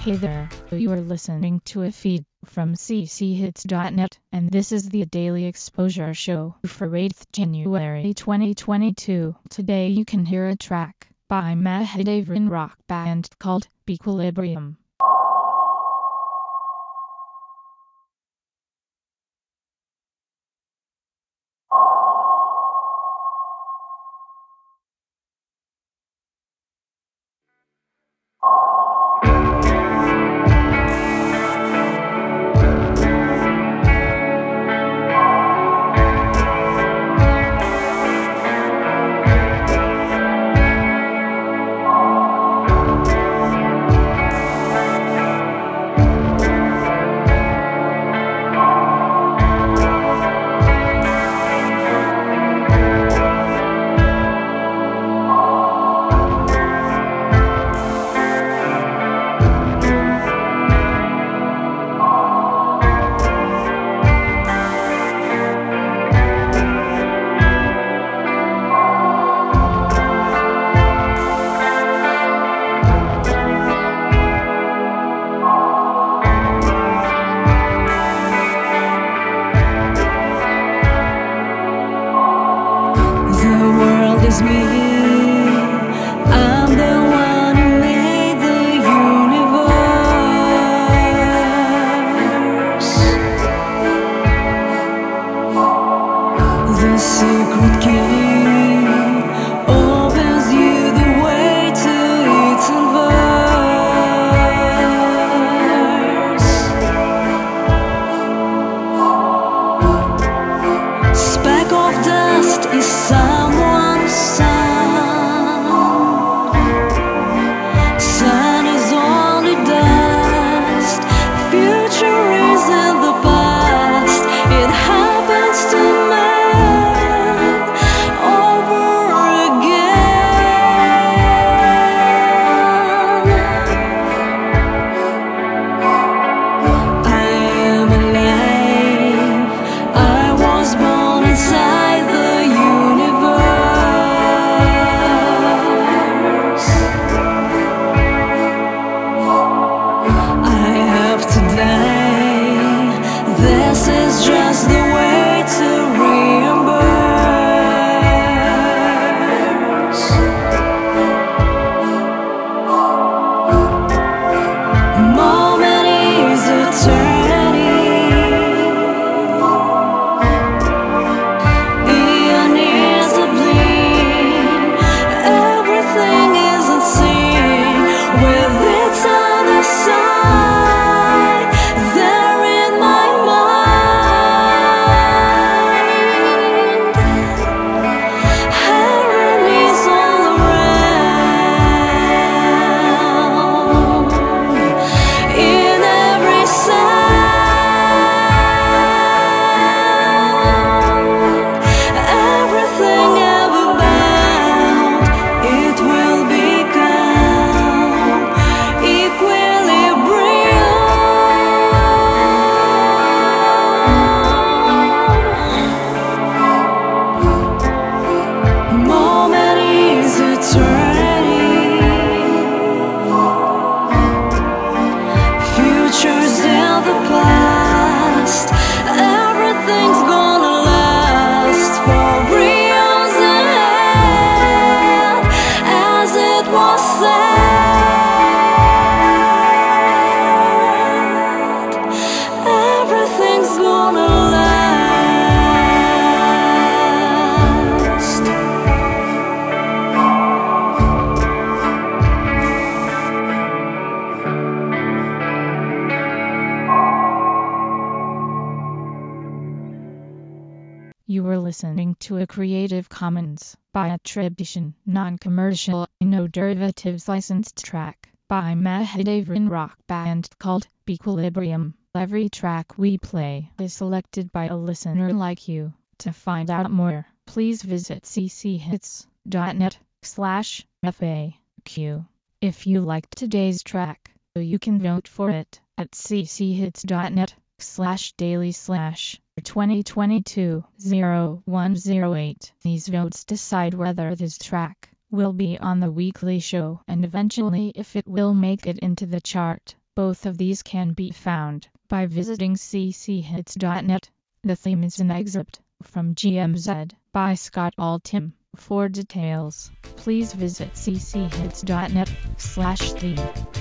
Hey there, you are listening to a feed from cchits.net, and this is the Daily Exposure Show for 8th January 2022. Today you can hear a track by Mahadevan rock band called Equilibrium. Is me. I'm the one who made the universe. The secret key opens you the way to its inverse. Speck of dust is someone's sun. Sun is only dust. Future is in the past. It happens to man over again. I am alive. I was born inside the universe. I have to die. This is just the way to reimburse. Moment is eternity. Eon is a blink. Everything is unseen with its other side. There in my mind, ironies all around. In every sound, everything ever bound, it will become equilibrium. Moment is eternity. Future's in the past. Everything's gonna last for reals ahead, as it was said. Everything's gonna last. You were listening to a Creative Commons by attribution, non-commercial, no derivatives licensed track by Mahadevan rock band called Equilibrium. Every track we play is selected by a listener like you. To find out more, please visit cchits.net/FAQ. If you liked today's track, you can vote for it at cchits.net/daily/2022-0108. These votes decide whether this track will be on the weekly show and eventually if it will make it into the chart. Both of these can be found by visiting cchits.net. The theme is an excerpt from GMZ by Scott Altham. For details, please visit cchits.net/theme.